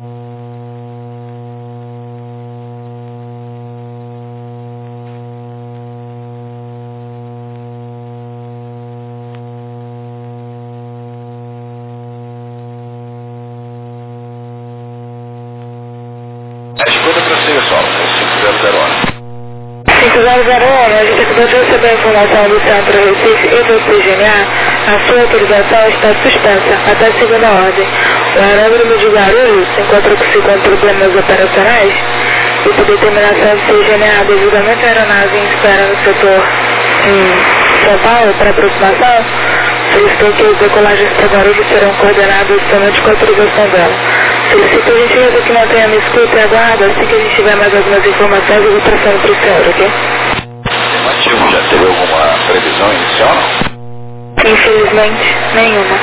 Escuta para você, pessoal. 5001. 5001, a gente acabou de receber a informação do Centro Recife e do CGNA. A sua autorização está suspensa até segunda ordem. O aeródromo de Guarulhos se encontra com problemas operacionais e por determinação do CGNA, devidamente a aeronave em espera no setor em São Paulo para aproximação, solicitou que as decolagens para Guarulhos serão coordenadas somente com a autorização dela. Solicito a gentileza que mantenha a escuta e aguarda. Assim que a gente tiver mais algumas informações, eu vou passando para o senhor, ok? Afirmativo, já teve alguma previsão inicial? Infelizmente, nenhuma.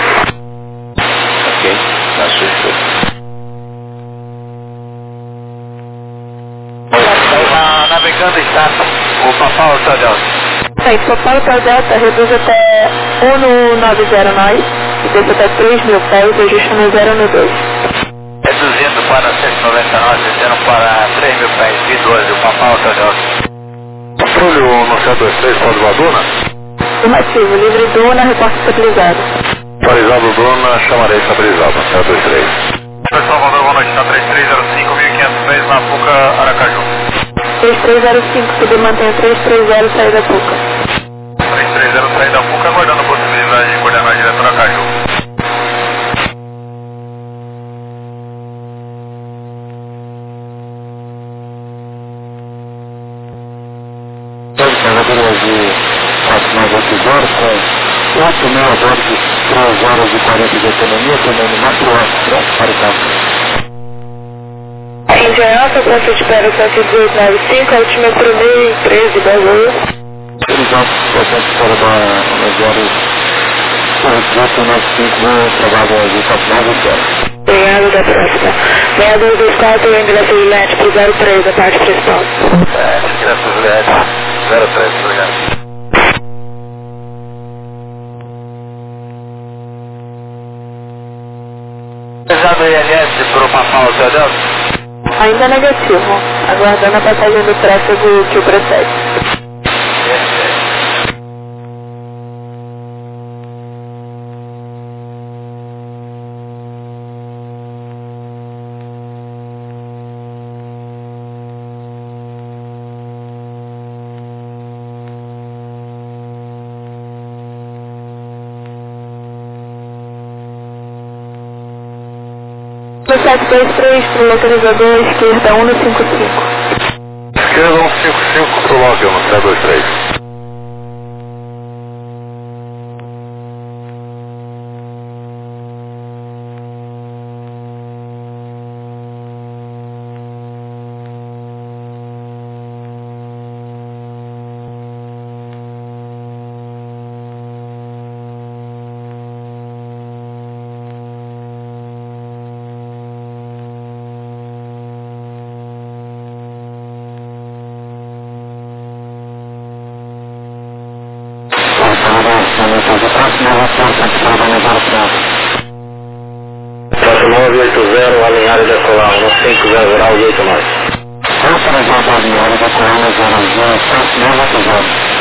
Ok, na sua escuta. Navegando status, o Papal Hotel Delta. Bem, Papal Hotel Delta reduz até 1 no 90 e desce até 3.000 pés, ajusta no 0 no 2. Reduzindo para 199, descendo para 3.000 pés, V12, o Papal Hotel Delta. Patrulho no 123, pode voadora? Afirmativo, livre Duna, reporte estabilizado. Estabilizado Duna, chamarei estabilizado, 123. Pessoal, Salvador, boa noite, está 3305, 1.500 pés na Puca, Aracaju. 3305, subir mantém 330, saída Puca. 330, saída Puca, aguardando a possibilidade de coordenar direto a Aracaju. Com 8 mil a bordo de 3 horas e 40 de autonomia, tomando 4 horas para o campo. Índia Alfa, ponto de espera 7295, altímetro 1013, Balu. Obrigado, bastante fora das horas 1895, provável de 49 Obrigado, da próxima. 6224, endereço de LED pro 03, da parte principal. Endereço de LED, 03, obrigado. Já do ILS para o Papal Hotel Delta? Ainda negativo, aguardando a passagem do tráfego que o precede. No 723 para o localizador esquerda 155. Esquerda 155 para o log 723. Próximo 980, alinhado decolar, 150 grau e 8 nós. Autorizado alinhado decolar, 980.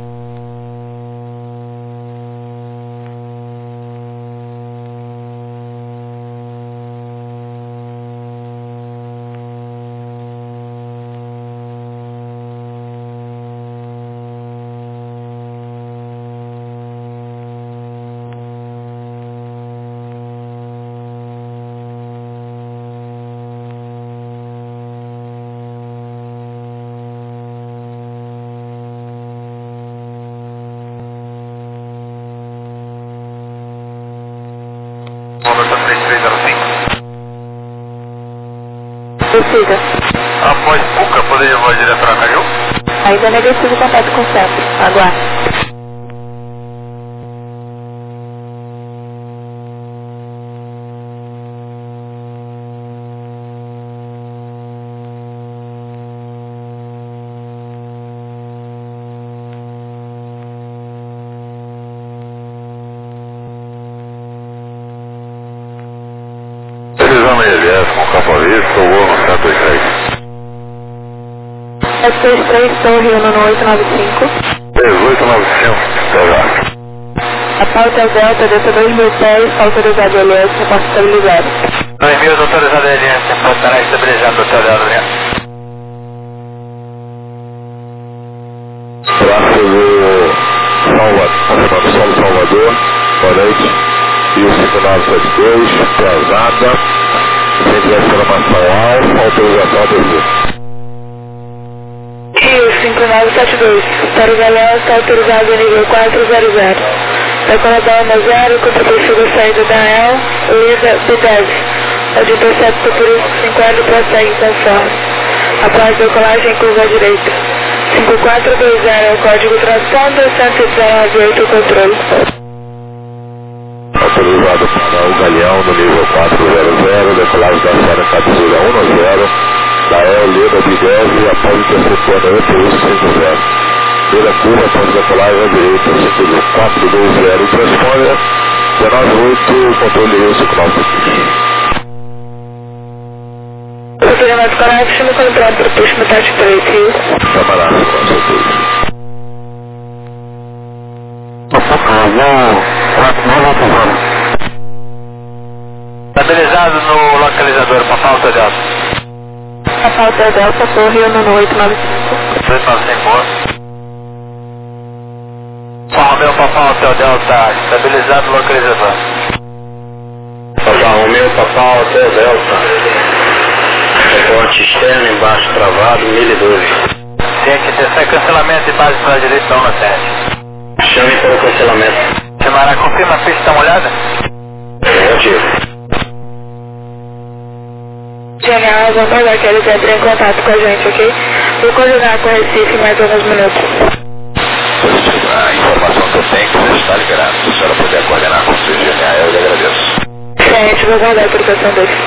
Roberto 3305. Decida. Após Puca, poderia voar direto a Aracaju? Ainda negativo, contato com o centro. Aguarde. Precisamos ILS, com Campo Vista, o voo no 123. 723, Torre 11895. 1895, pegar. A pauta é Delta, dessa 2.000 pés, autorizado LS, reporte estabilizado. 2.000 autorizado LS, reporte estará estabilizado, Hotel Delta, né? Tráfego Salvador, boa noite. E o 5972, pesada, sem transformação alfa, autorização a descer. Rio 5972, para o Galeão está autorizado a nível 400. Decorador na 0, contrapressura saída da EL, Lida B10. O de intercepto por isso 50 prossegue conforme. Após decolagem em curva à direita. 5420 é o código transponder, 119.8 o controle. Autorizado para o Galeão no nível 400, decolagem da série captura 10, da EL Lida B10 após interceptando a EPU 50. Pela curva após decolagem à direita, 420 transponder, 198, controle isso com nosso Procedimento correto, chama o contrato para push metade para Rio. Camarada, com certeza. Estabilizado no localizador, Papá Hotel Delta. A pauta é Delta, Torre 11895. 895. São Romeu, Papá Hotel Delta, estabilizado no localizador. Papá Romeu, Papá Hotel Delta. Reporte externo, embaixo travado, 1012. Gente, atenção e cancelamento de base para a direita, 1 Chame para o cancelamento. Chamará, confirma a pista, dá uma olhada? Negativo. Genial, vamos aguardar que eles entrem em contato com a gente, ok? Vou coordenar com o Recife em mais alguns minutos. A informação que eu tenho é que você está liberado. Se a senhora puder coordenar com o seu GNA, eu lhe agradeço. Gente, vou aguardar a autorização deles.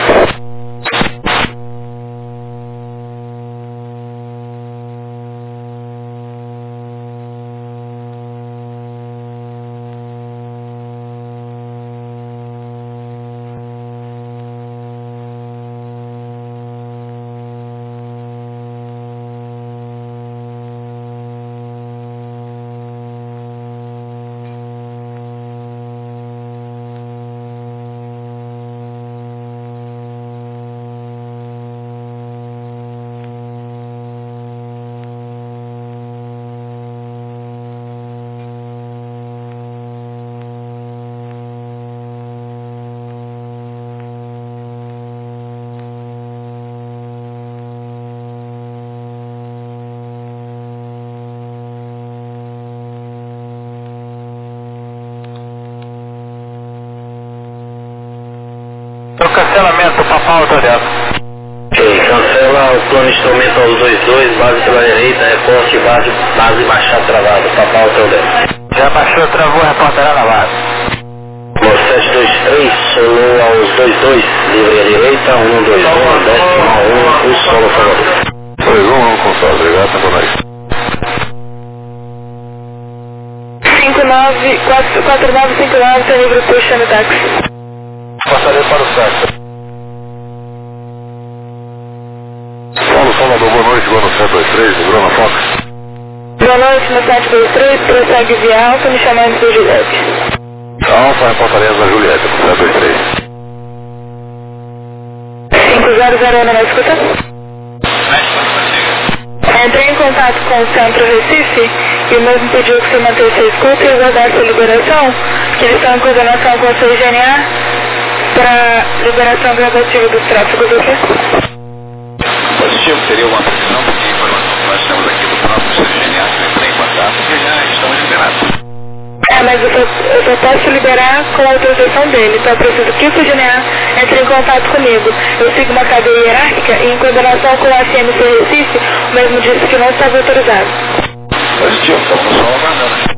O cancelamento, Papá Hotel Delta. Ok, cancela o plano instrumental 22, base pela direita, reporte, base baixar travado, Papá Hotel Delta. Já baixou, travou, reportará na base. 723, solo aos 22, livre à direita, 121, décimo 1, o solo Salvador. 21, com solo, obrigado, boa noite. 4959, tem livre push no táxi. Passarei para o site. Paulo Salvador, boa noite, boa no 723, Bruno Fox. Boa noite, no 723, prossegue via alta, me chamando de Juliette. Alfa, reportaria da Julieta, no 723. 500, não vai escutar? Entrei em contato com o Centro Recife e o mesmo pediu que você mantesse a escuta e aguardasse a liberação, que eles estão em coordenação com o seu GNA para liberação gradativa dos tráfegos do quê? Positivo, seria uma previsão, porque a informação que nós temos aqui do próprio CGNA, que entra em contato, que já estamos liberados. Mas eu só posso liberar com a autorização dele, então eu preciso que o CGNA entre em contato comigo. Eu sigo uma cadeia hierárquica e em coordenação com a CMC Recife, o mesmo disse que não estava autorizado. Positivo, estamos só aguardando.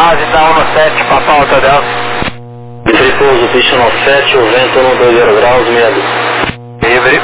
base da 17, Papa Alta Delta. Tripouso, pista 97, o vento 120 graus, medo. Livre.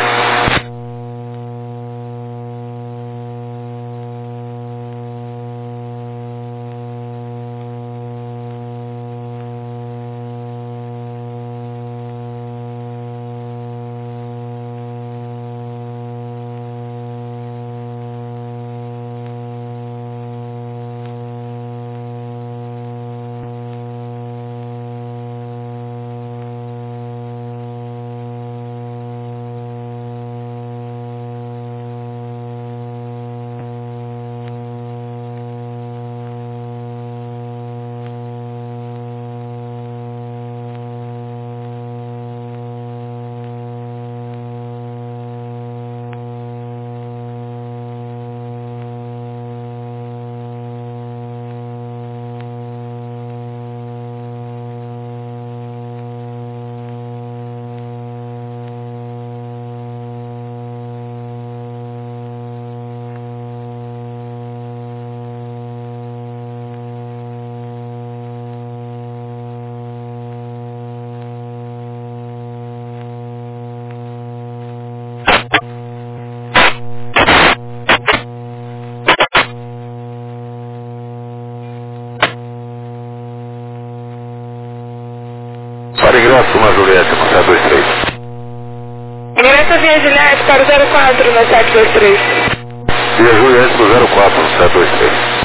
Para ingresso, uma Juliette, no 723. Ingresso via Juliette para o 04 no 723. Via Juliette no 04, no 723.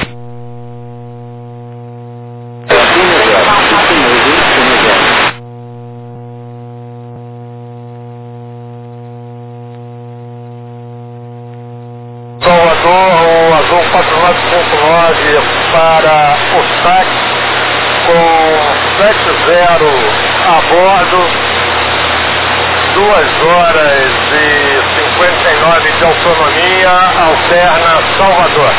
Salvador, o Azul 4959 para o SAC com 70 a bordo, 2 horas e 59 de autonomia, alterna Salvador.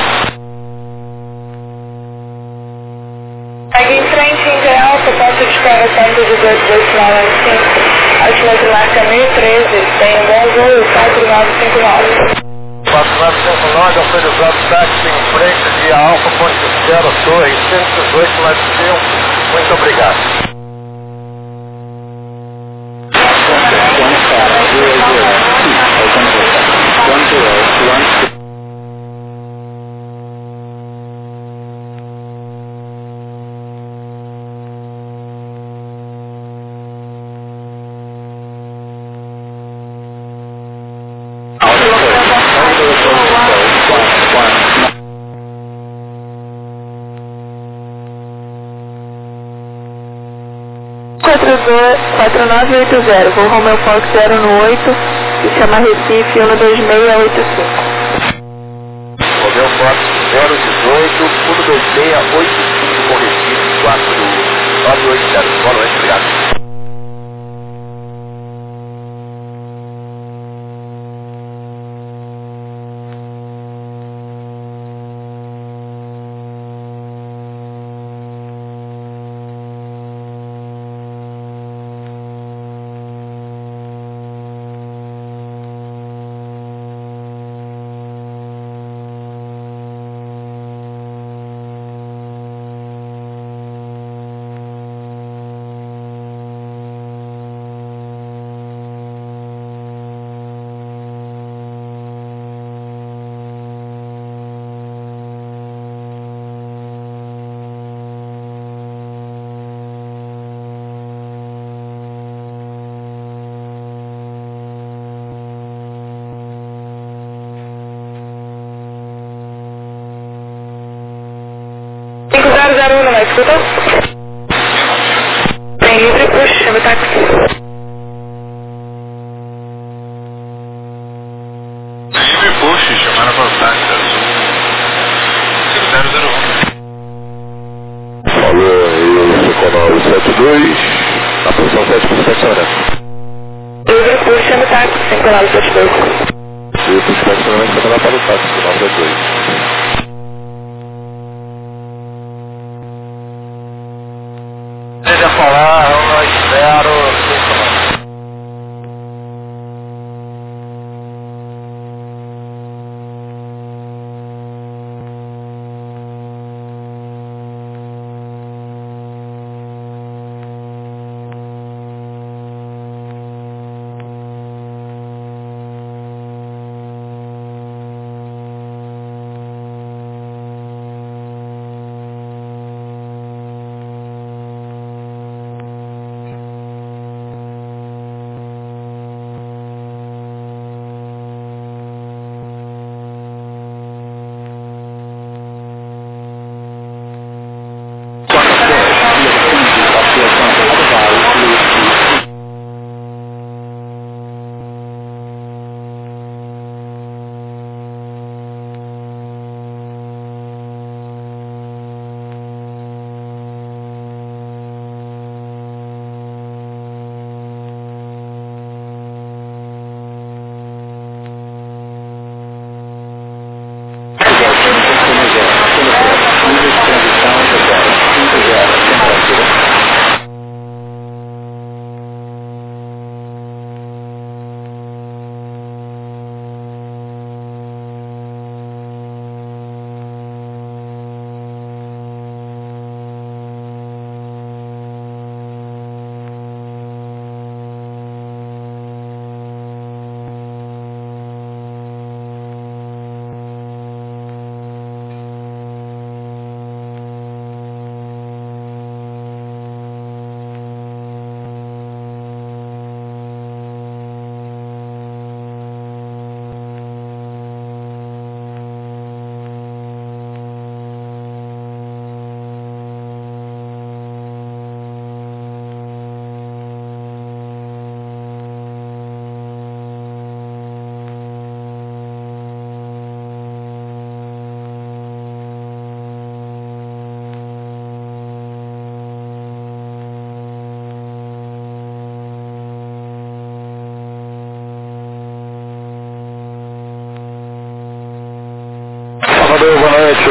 Aqui em frente, em Alta, ponto de espera 118 final 95. Última marca 1013, tem um bom voo 4959. 4959, autorizado táxi em frente de Alfa Ponte Zero, Torre 118, latitude 1. Muito obrigado. Quatro 4980, vou Romeo Fox 018, se chama Recife 12685. Romeo Fox 018, 12685, com Recife 4980. Boa noite, obrigado. Não vai escutar? Tem livre, puxa, chama o táxi. Livre push, chamaram para o táxi azul 001. Falou aí, Seconal 72, na posição 7 horas. Livre push, chama o táxi, 5972. E o estacionamento também para o táxi, 972. Deseja falar, eu espero.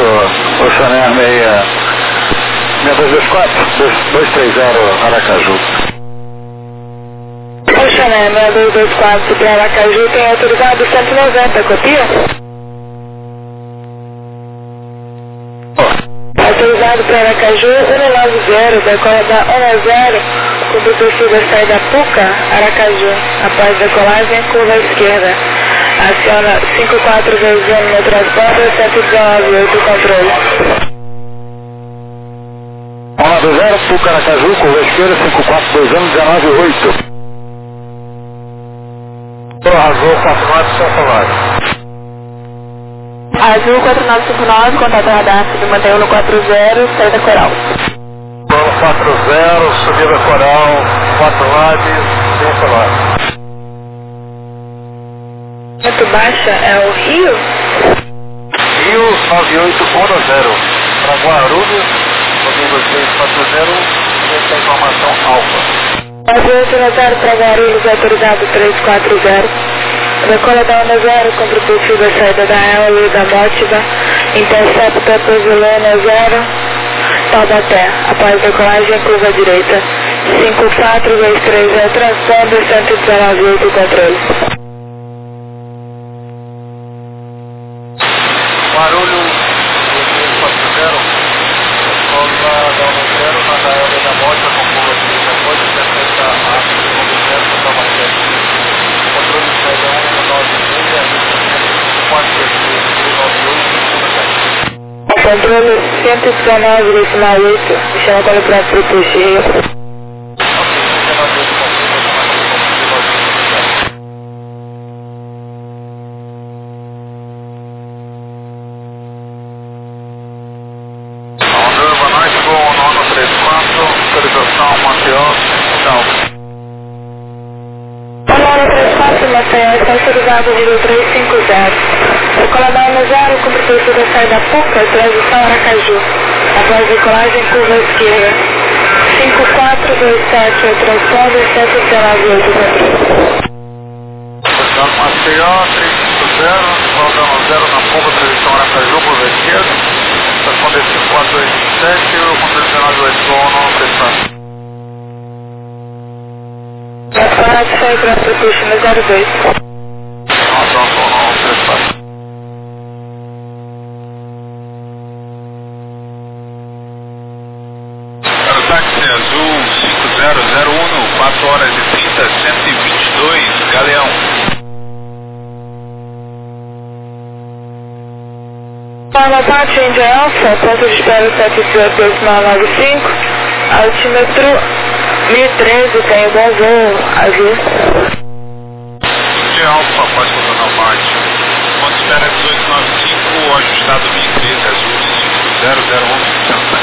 Oceaner 6224, 230 Aracaju. Oceaner 6224 para Aracaju tem autorizado 190, copia? Autorizado para Aracaju 190, decola da 10, com o perfil da saída Puca, Aracaju, após decolagem, curva esquerda. Aciona 5421 no transporte, 119, controle. 190, Puca, Aracaju, curva esquerda, 5421, 198. Azul 4959. Azul 4959, contato radar, mantém no 40, saída Coral. 40, subida Coral, 4 lados, 5 lados. Muito baixa é o Rio? Rio 9810, para Guarulhos, 2640, essa informação alfa. Azul 0 para Guarulhos, autorizado 340. Decola da onda 0, cumpre o perfil da saída da Eole e da Mótiva, intercepta Pozolana 0, Taubaté, após decolagem, curva direita, 5423, transponder 119, controle. Guarulhos 2640, decola da onda 0, na da Eole e da Mótiva, com curva direita, pode interceptar a curva 0, Taubaté. Controle de saída 196, Controle 119, decimal 8, me chama para o próximo puxeio. Boa noite, voo 934, autorização Maceió, tchau. 934, Maceió, está autorizado nível 350. Decola da onda 0, cumpre o perfil da saída Puca, transição Aracaju. Após decolagem, curva esquerda. 5427, o transponder 119, Maceió, 350, voltando 0 na Puca, transição Aracaju, curva esquerda. Transponder 5427, o controle 198, voo 934. Transporte foi para o puxo no 02. Nossa, voo 934. Táxi Azul 5001, 4 horas e 30, 122, Galeão. Táxi India Alpha, ponto de espera 72995, altímetro 1013, tem bom voo, Azul. India Alfa, pode contornar o Marte. Ponto de espera 1895, ajustado 1013, Azul 5001, Santa.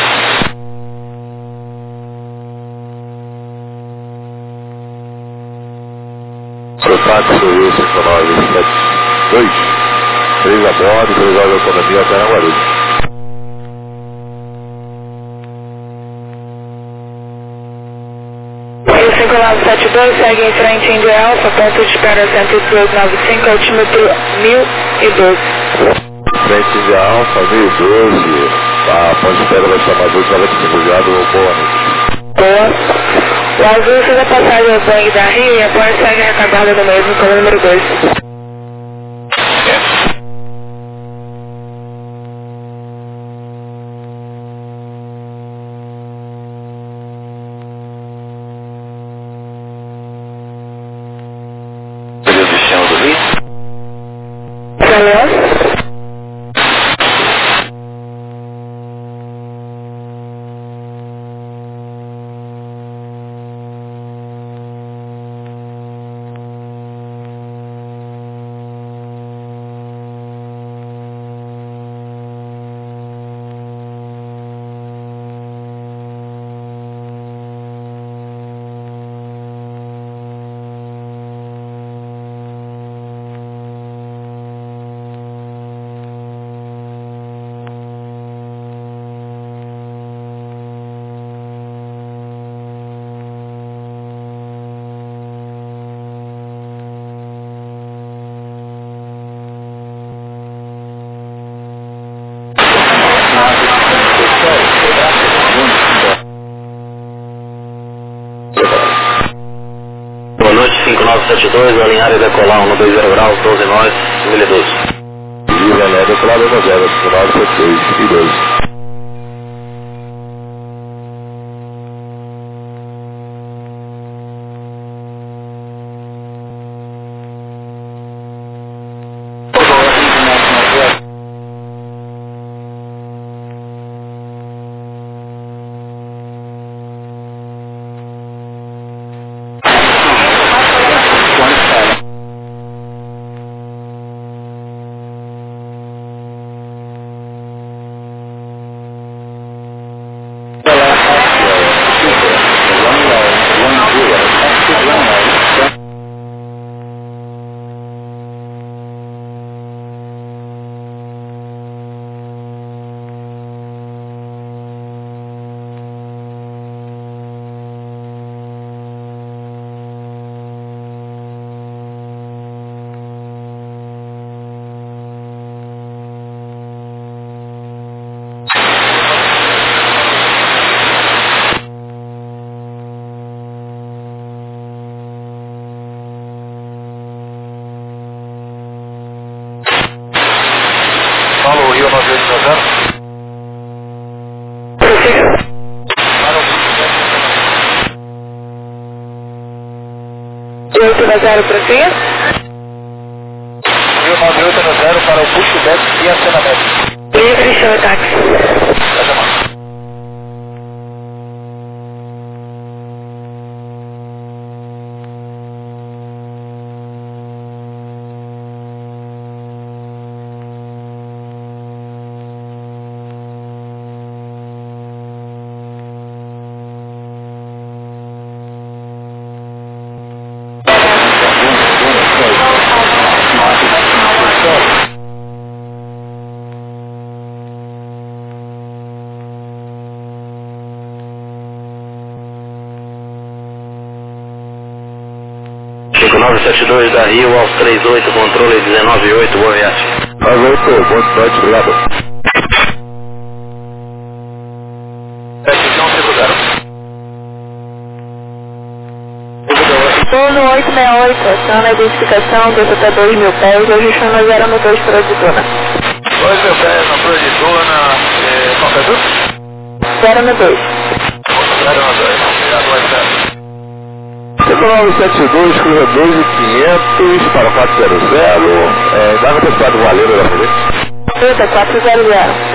Contato Rio 5972, 3 a bordo, 3 horas de autonomia até na Guarulhos. Rio 5972, segue em frente India Alpha, ponto de espera 11895, altímetro 1012. Frente de Alfa, 1012, a ponte de espera vai chamar 295, obrigado, boa noite. Boa. O Azul fez a passagem ao Bang da Rio e após segue a retaguarda do mesmo como número 2. Destino do Rio? Galeão? 972, alinhar e decolar 120 graus, 12 nós, 2012. Viva, né? Decolar 972 e 12. Alô, Rio 9890. E 890 prossiga? Rio 9890 para o pushback e acionamento. Livre, chama táxi. Tá chamando. Chico 972 da Rio aos 38, controle 198, boa viagem. Boa noite, obrigado. 7150. Turno 868, aciona a identificação do até 2.000 pés, ajustando a 092 para a Duna. 2.000 pés na Flor de Duna, qual que é tudo? 092. 092, obrigado, vai ser. Chico 972, cruza 12.500 para 400, dá no pessoal do Valeiro da polícia. Fruta 400.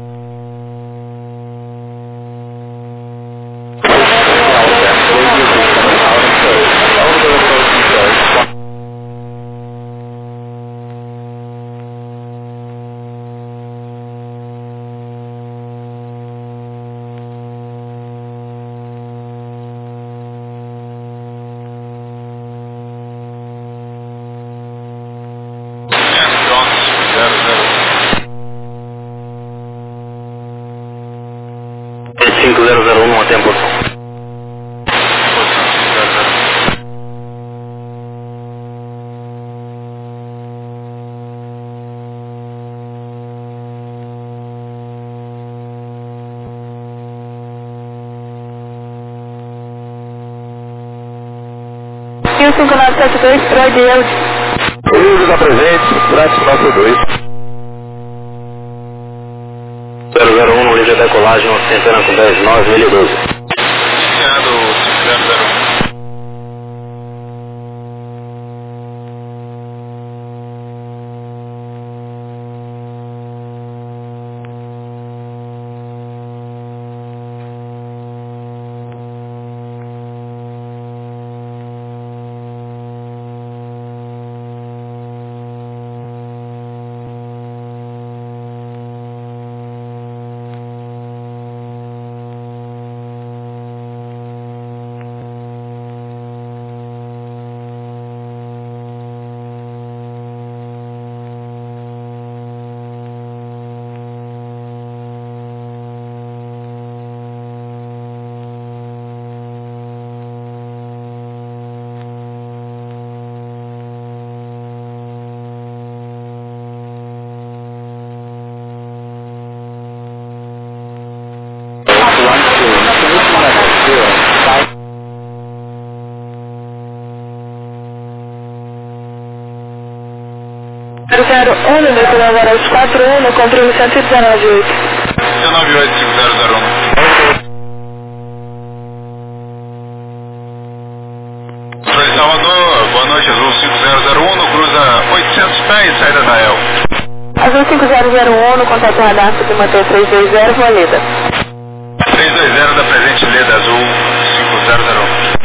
Até a posição. E o 5972 para Deus. Uso da presente, Brate 92. 001 no livre decolagem, Centena com 10, 9, 2012. Iniciando 001. 501, decolou agora aos 41, comprime 119,8. 198-5001. Controle Salvador, boa noite, Azul 5001, no cruza 800 pés, saída da El. Azul 5001, no contato radar, submotor 320, Valida. 320 da presente Leda Azul 5001.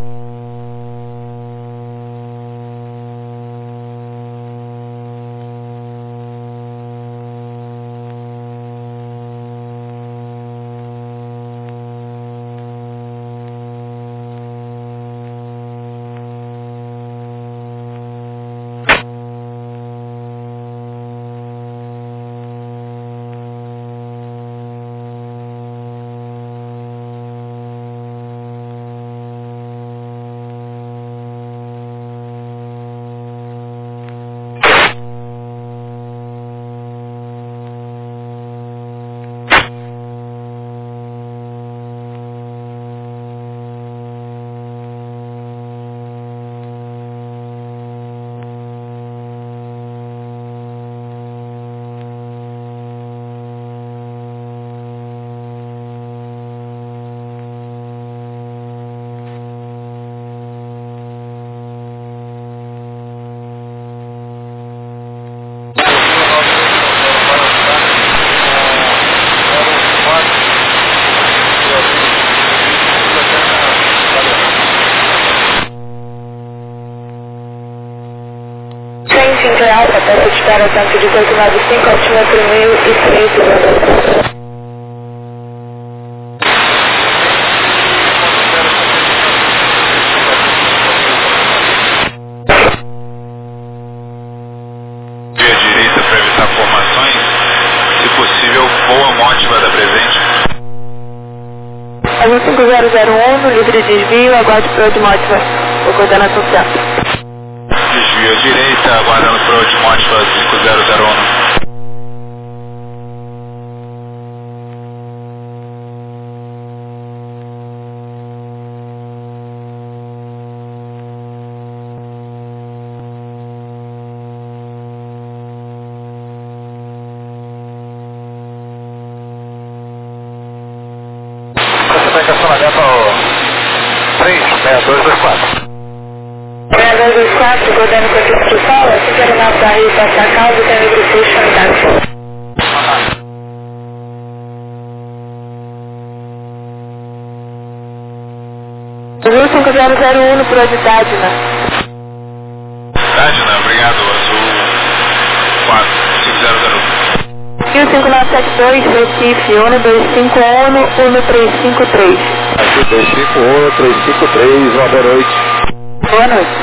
Para tanto de 895, altímetro 1003. Via direita para evitar formações, se possível, boa mótiva da presente. Azul 5001, no livre desvio, aguarde para de mótiva. Vou coordenação certa. Desvio à direita, aguardando para o Timóteo 5001. Você tem estacionamento ao 36224. 6224, coordenando com a construção, assim que terminar para ir passar a causa, tem livre fechado. Azul 5001 no Pro de Tadna. Tadna, obrigado, Azul 5001. E o 5972, Recife, 1251, 1353. Aqui 251, 353, uma boa noite. Boa noite.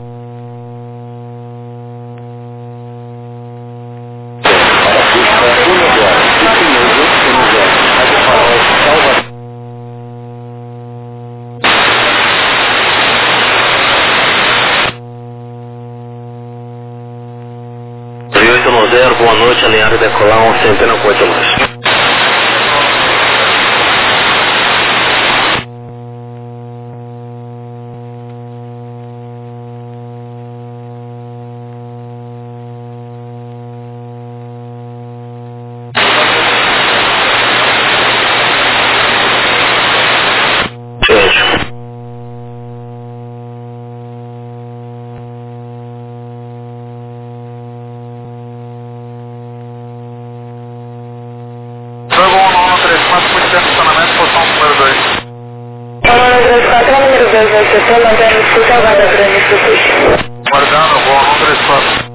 Boa noite, alinhado e decolar, um centena com 8 mais. Guardando, voo 134.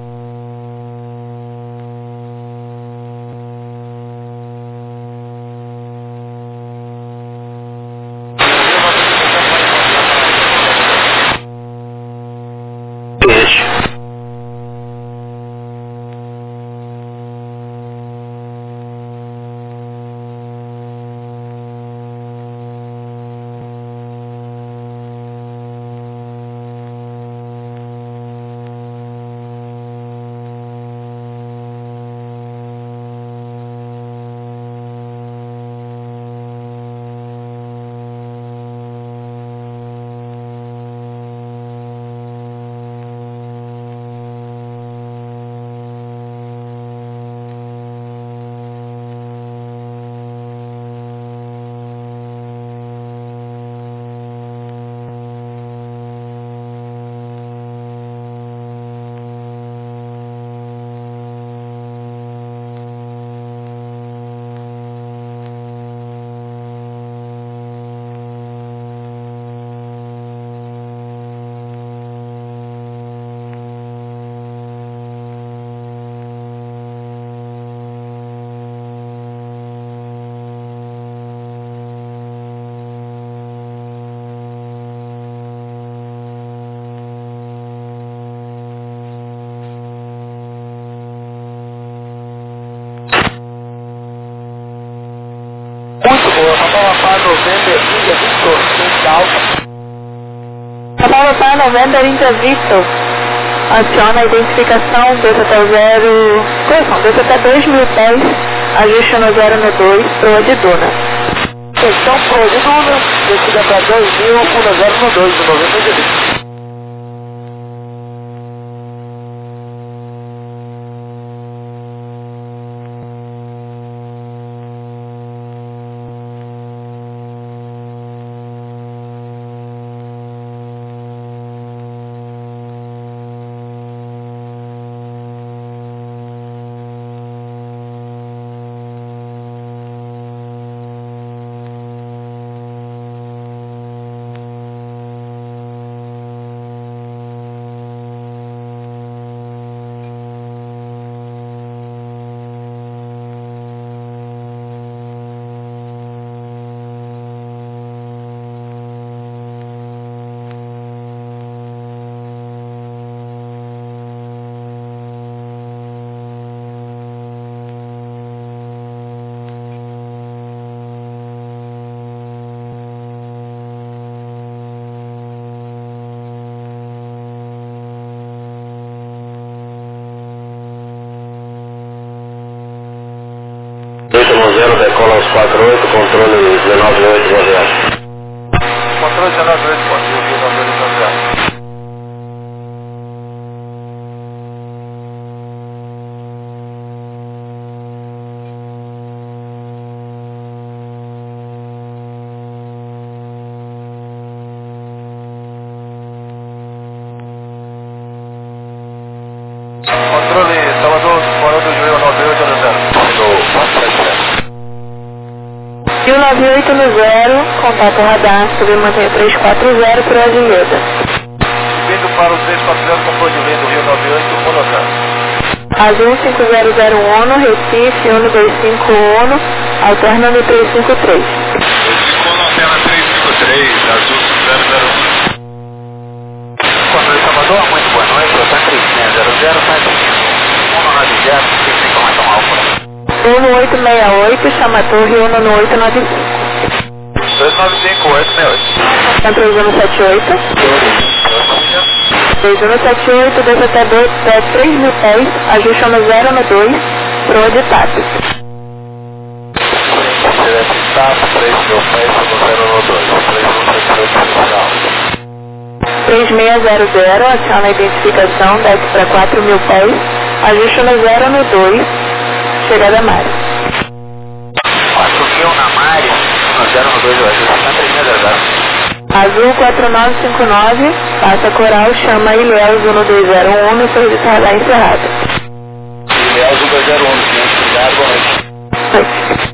India Victor, frente alta. Capão November India Victor. Adiciona a identificação, desce até 0... Correção, desce até 2.000 pés, ajuste no 0 no 2, proa de Duna. Questão proa de Duna, descida para 2.000, 1 no 2, do 90 de Victor. Decola aos 48, controle 198, boa viagem. Controle 198, bom dia, Rio 98, Controle Salvador, fora do Rio 98, Rio 98 no 0, contato radar, subir mantenha 340 por Avenida. Subindo para o 340, controle de vento, Rio 98, monocão. Azul 5001, Recife, 1251, alternando 353. Ficou na antena 353, azul 001. Controle Salvador, muito boa noite, eu estou em 00, tá aqui. 190, tem informação alfa. 1868, chama a torre 19895. 295, 868. Centro 2178. 2178, desce até 3.000 pés, ajuste no 0 no 2, proa de TAP. TAP, 3.000 pés, no 0 no 2, 3178, 3600, aciona a identificação, desce para 4.000 pés, ajuste no 0 no 2, chegada a Mari. 4.000 na Mari, no 0 no 2, ajuste na 3600. Azul 4959, passa coral, chama Ilhéus 1201 no serviço radar encerrado. Ilhéus 1201, obrigado, boa noite.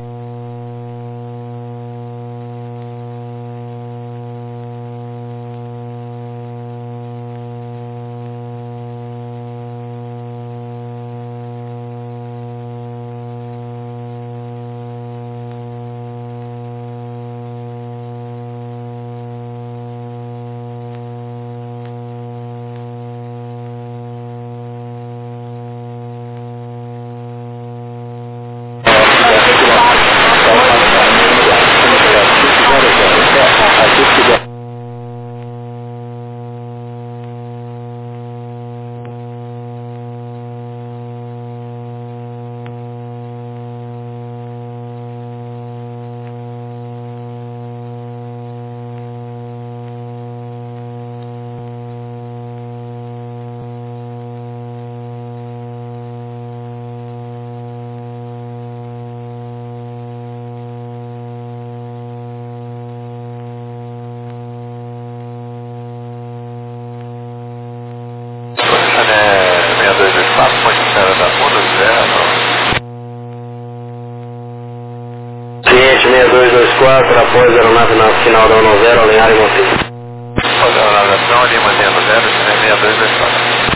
Cliente 6224, após aeronave na final da 10, alinhar e manter. Após a navegação, ali mantendo 0, 6224.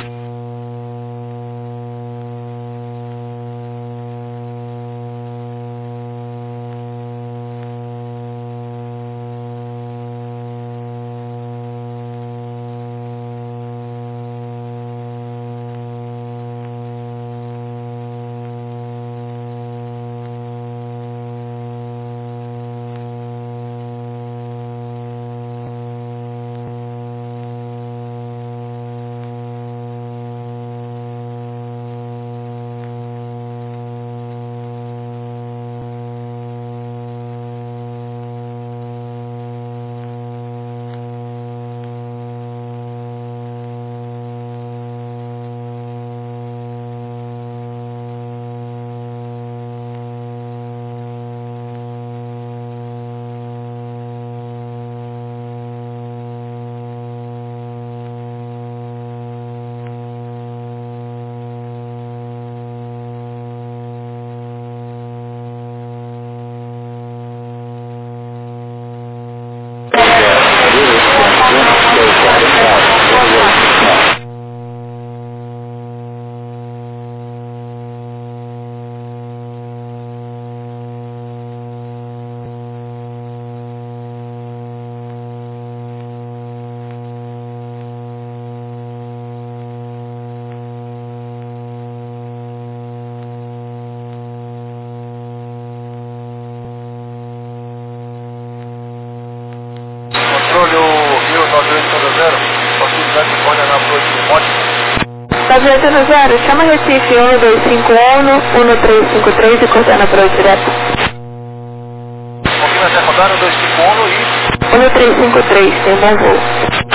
280, chama Recife 1251, 1353 e coordena para o direto. Confirma até rodar 251 e... 1353, tem um bom voo.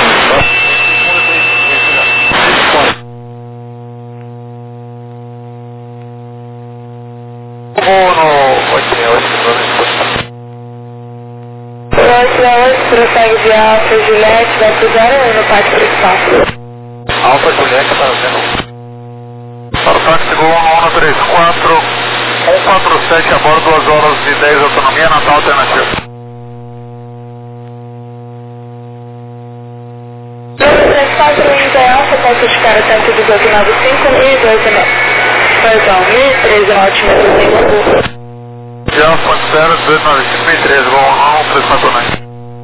Prossegue de Alfa Juliette, vai pro 01 no pátio principal. Alfa Juliette para o 01. Para o táxi Gol 1134, 147 a bordo, 2 horas e 10 autonomia, Natal alternativo. 234 em Alfa, posso ficar atento do 295 e 1013 no altimetro. Já ponto 0, 295 Gol 1134.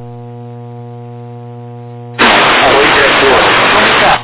Oi, diretor. Vamos cá.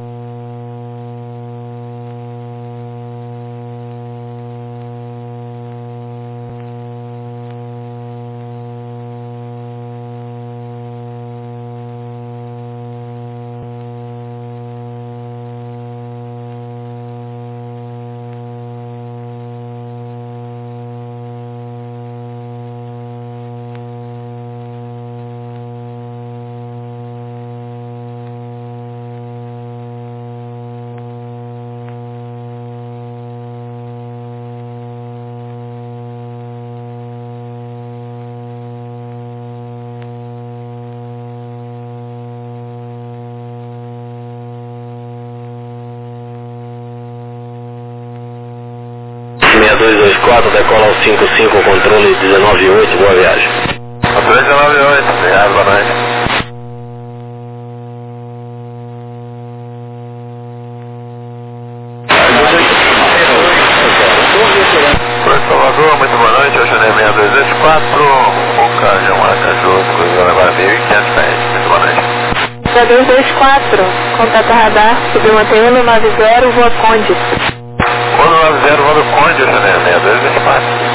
Decola ao 55, controle 198, boa viagem. Controle 198, obrigado, boa noite. Para Salvador, muito boa noite, eu chamei 6224, Boca de Maracaju, cruzando agora 1500 pés, muito boa noite. 6224, contato radar, subiu mantém 190, voa Conde. 190, voa do Conde, eu chamei 6224.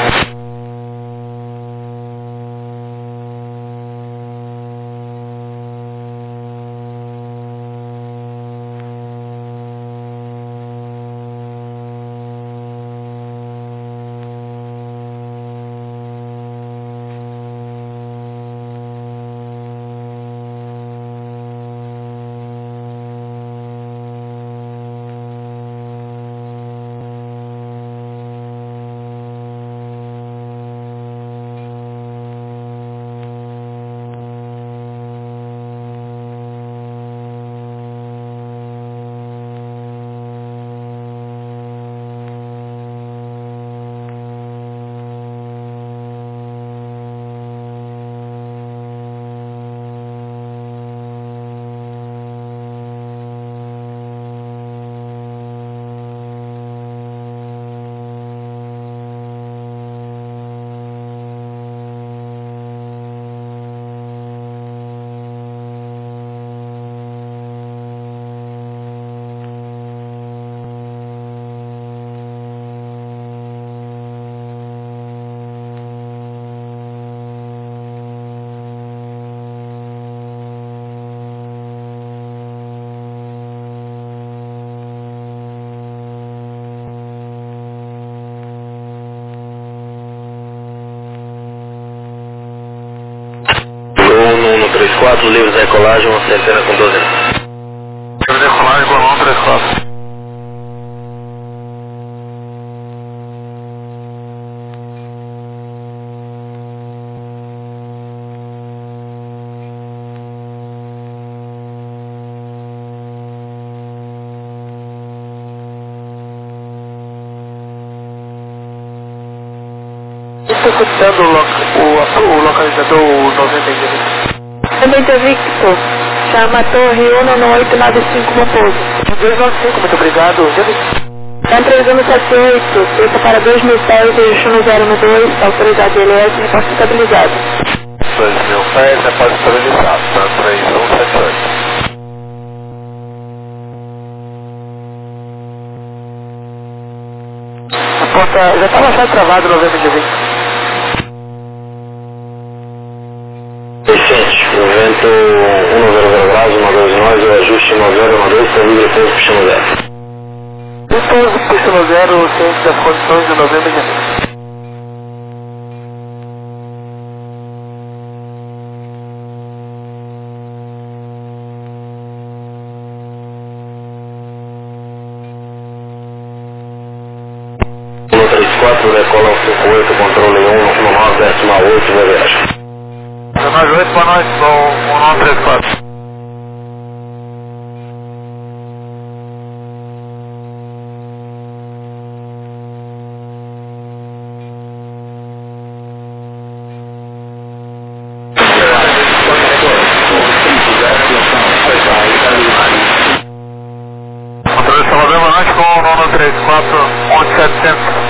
Livre da decolagem, uma centena com 12 anos. Livre da decolagem, Gol 134. Estou escutando o localizador 90. Também Victor, chama a torre 19895 Raposo. 295, muito obrigado. Está 3178, feita para 2000 pés, eixo no 012, autoridade elétrica, posto estabilizado. 2000 pés, é posto estabilizado, está 3178. Já está baixado travado no novembro de 20. O vento 190 graus, 129, o ajuste 90, 12, serviço de tempo, chama 0. Pouso pista no zero, ciente das condições de novembro e janeiro. No 34, decola 58, controle 1, no 9,8, viagem. 19,8 para nós, com 934. Controle Salvador, boa noite, com 934, 11700.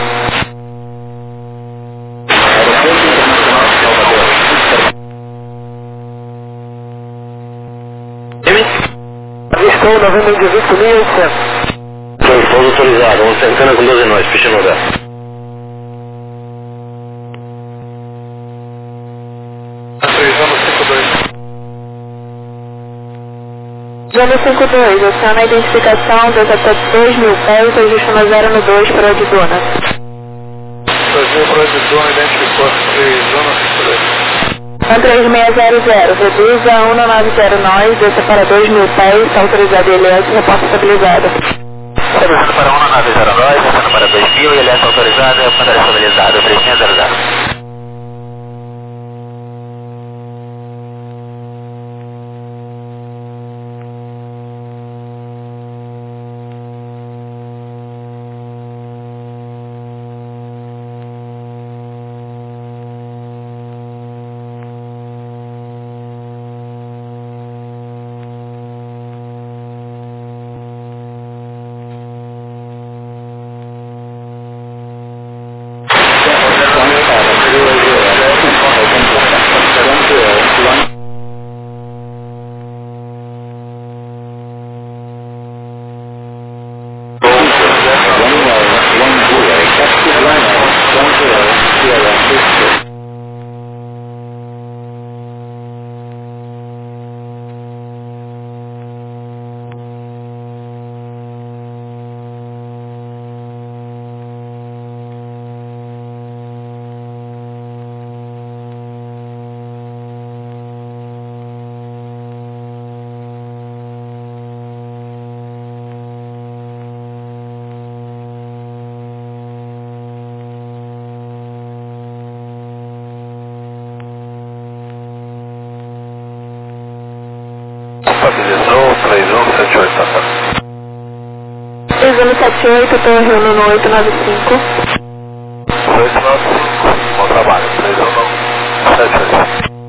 Avistou, novembro de 20.100. Pouso autorizado, 1 centena com 12 nós, pista no 10. Zona 52. Zona 52, aciona a identificação das até 2.000 pés, registro no 0 no 2 para a Arizona. 2000 para Arizona, identificou Zona 52. 13600, reduz a 190 nós, desça para 2.000 pés, está autorizado ILS, reporta estabilizado. Descendo para 190 nós, descendo para 2000, ILS autorizado, reporta estabilizado, 3600. Estabilizou, 3178, tá certo. 3178, torre 1 no 895. 895, bom trabalho, 3178.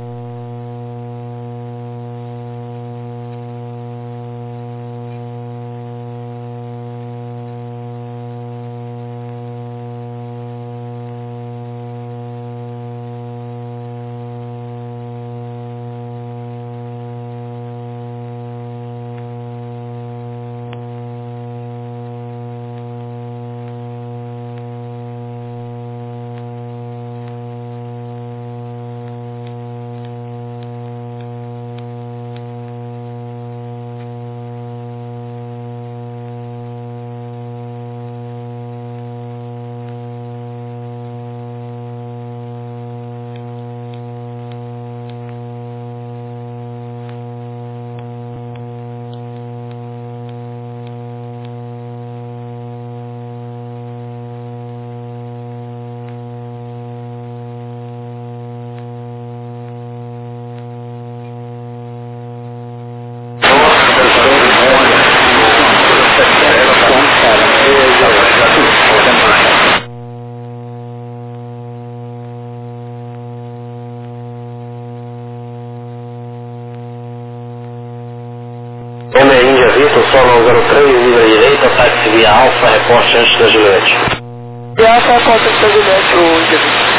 Índia Vitor, solo 03, livre direita, táxi via Alfa, reporte antes da Juliette. Via Alfa, reporte antes da Juliette, o Índia Vitor.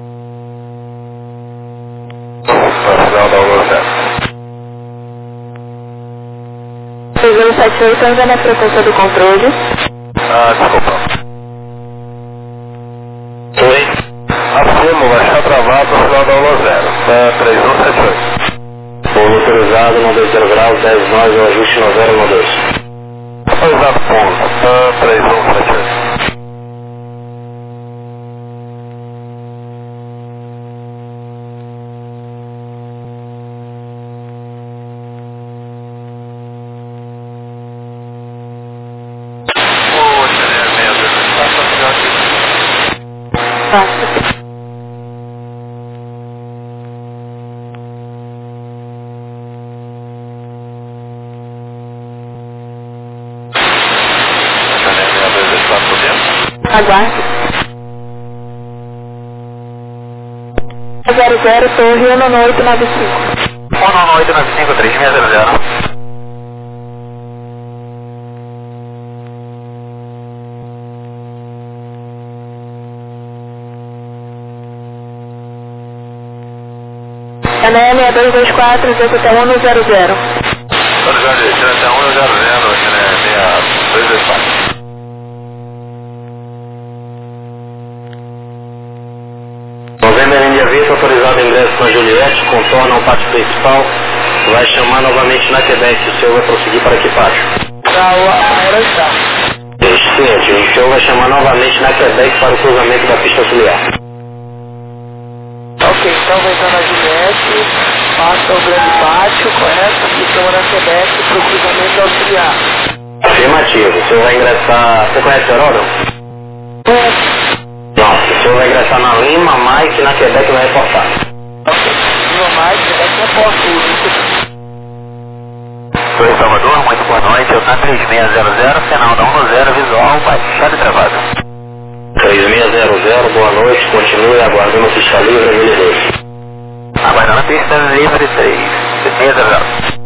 Para final da Lua 6078, ainda na frequência do controle. desculpa. Oi. Afirmo, vai estar travado no final da Lua 0, 3178. Pouso autorizado, 90 graus, 10 nós, o ajuste no 0 no 2. Exato, ponto. 3178. Aguarde. 00, Torre 19895. 19895, 3600. Canela 6224, desce até 100. Até 100, Canela 6224. Novembro Índia Vista, autorizado ingresso na Juliette, contorna o pátio principal, vai chamar novamente na Quebec, o senhor vai prosseguir para que pátio? Para o Aerostar. Excelente, o senhor vai chamar novamente na Quebec para o cruzamento da pista auxiliar. Ok, então vou entrar na Juliette, passa o grande pátio, correto? E chama na Quebec para o cruzamento auxiliar. Afirmativo, o senhor vai ingressar... Você conhece o aeródromo? Não, o senhor vai ingressar na Lima, Mike, na Quebec vai reportar. Ok, Lima, Mike, Quebec reporta. Oi, Salvador, muito boa noite, eu estou 3600, final da 10, visual, baixado e travado. 3600, boa noite, continue aguardando a pista livre, 1002. Aguardando a pista livre, 3600.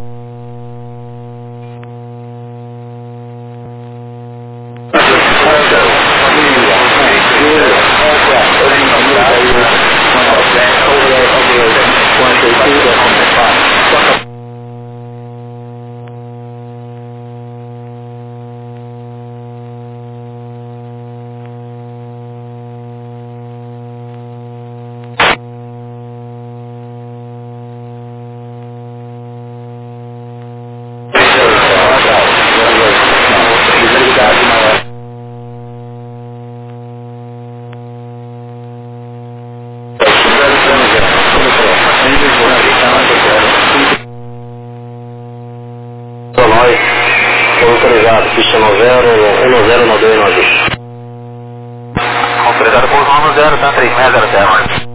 Autorizado, pista 90, 10 no 2 no ajuste. Autorizado por 10, tá 3600.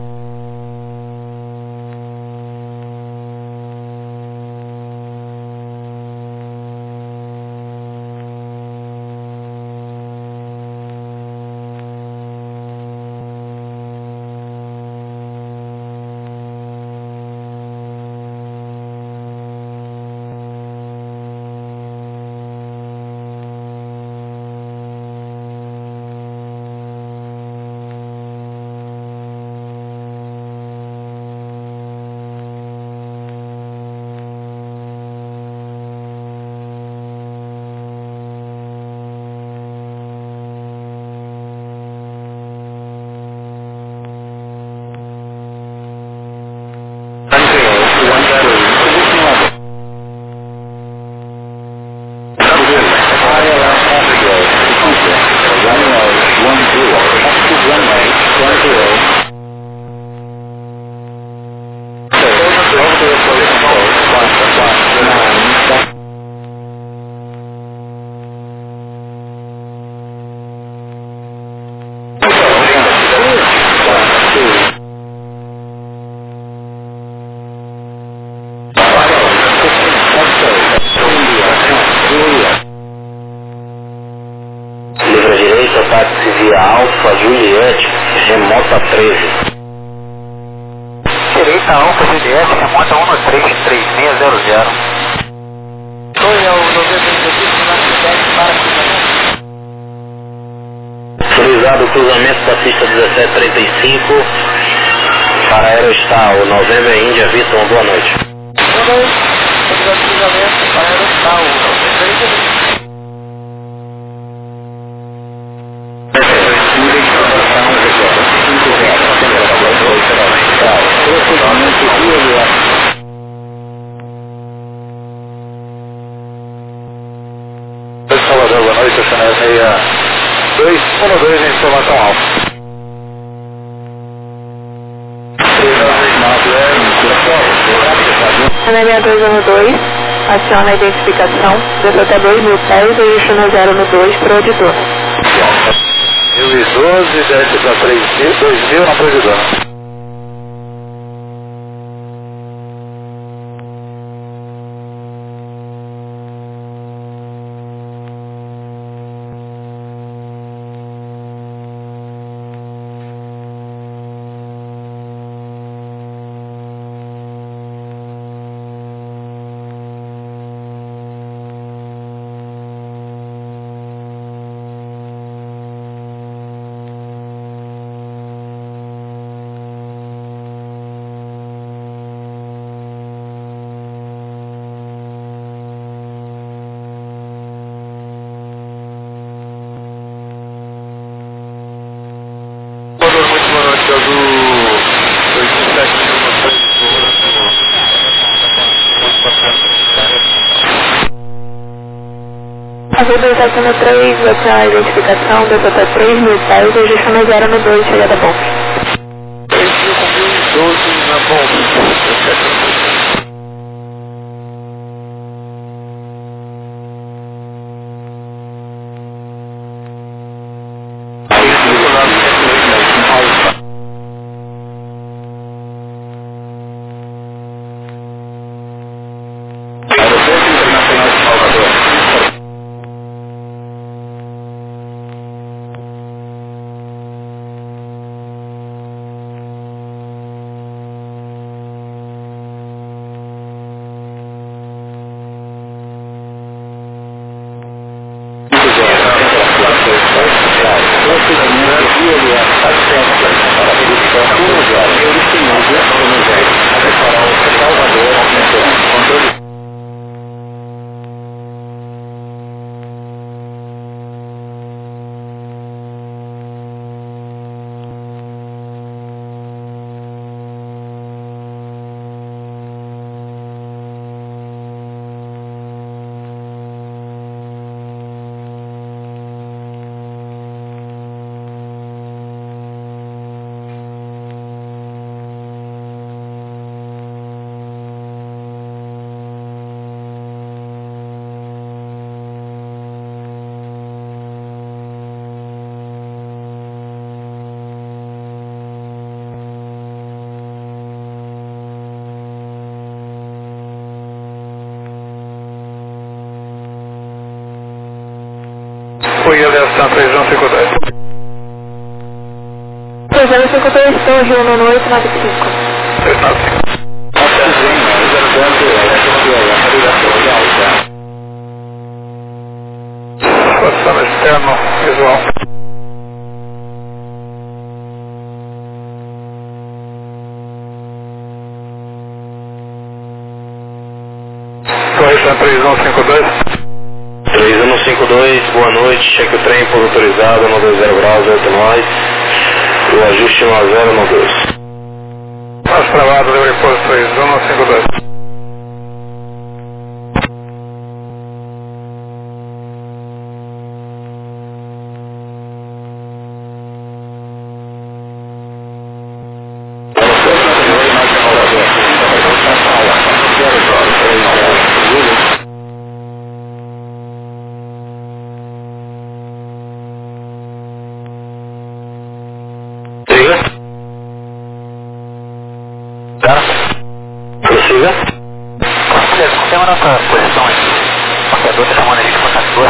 Livre direita, táxi via Alfa, Juliette, remota 13. Direita, Alfa, Juliette, remota 1333600. Oi, é o 95 na Quebec para cruzamento. Autorizado o cruzamento da pista 1735 para Aerostar, o Novembro Índia Vitor, boa noite. Boa noite, autorizado o cruzamento para Aerostar, o Novembro Índia. 6212, aciona a identificação, desce até 2.000 pés, registro no 0 no 2, para o auditor. 1012, desce para 2.000 na providão. A V273 vai ter a identificação, desce até 3.000 pés, registro no 0 no 2, chegada bom. 3.012 na bomba. Foi aviação 3152. 3152, São Rio, no 895. 395. Posição externo, visual. Correção 3152. 3152, boa noite, cheque o trem por autorizado, 90 graus, 8 nós, o ajuste no 0 no 2. Nós travado, livre posto 3152. Prossiga. Confirma nossa posição aqui. Marcador está chamando ali de marcador.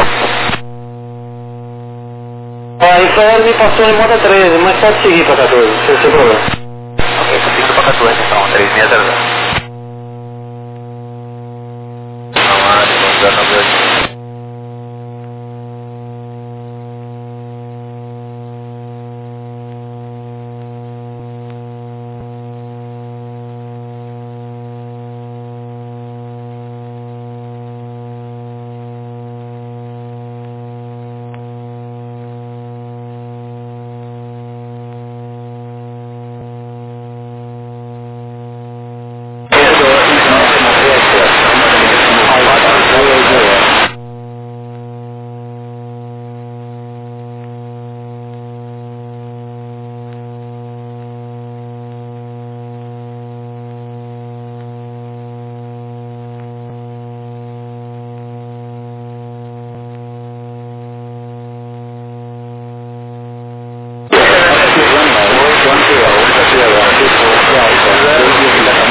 Isso aí me passou em moda 13, mas pode seguir para 14, sem problema. Ok, consigo para 14 então, 3600. Não há,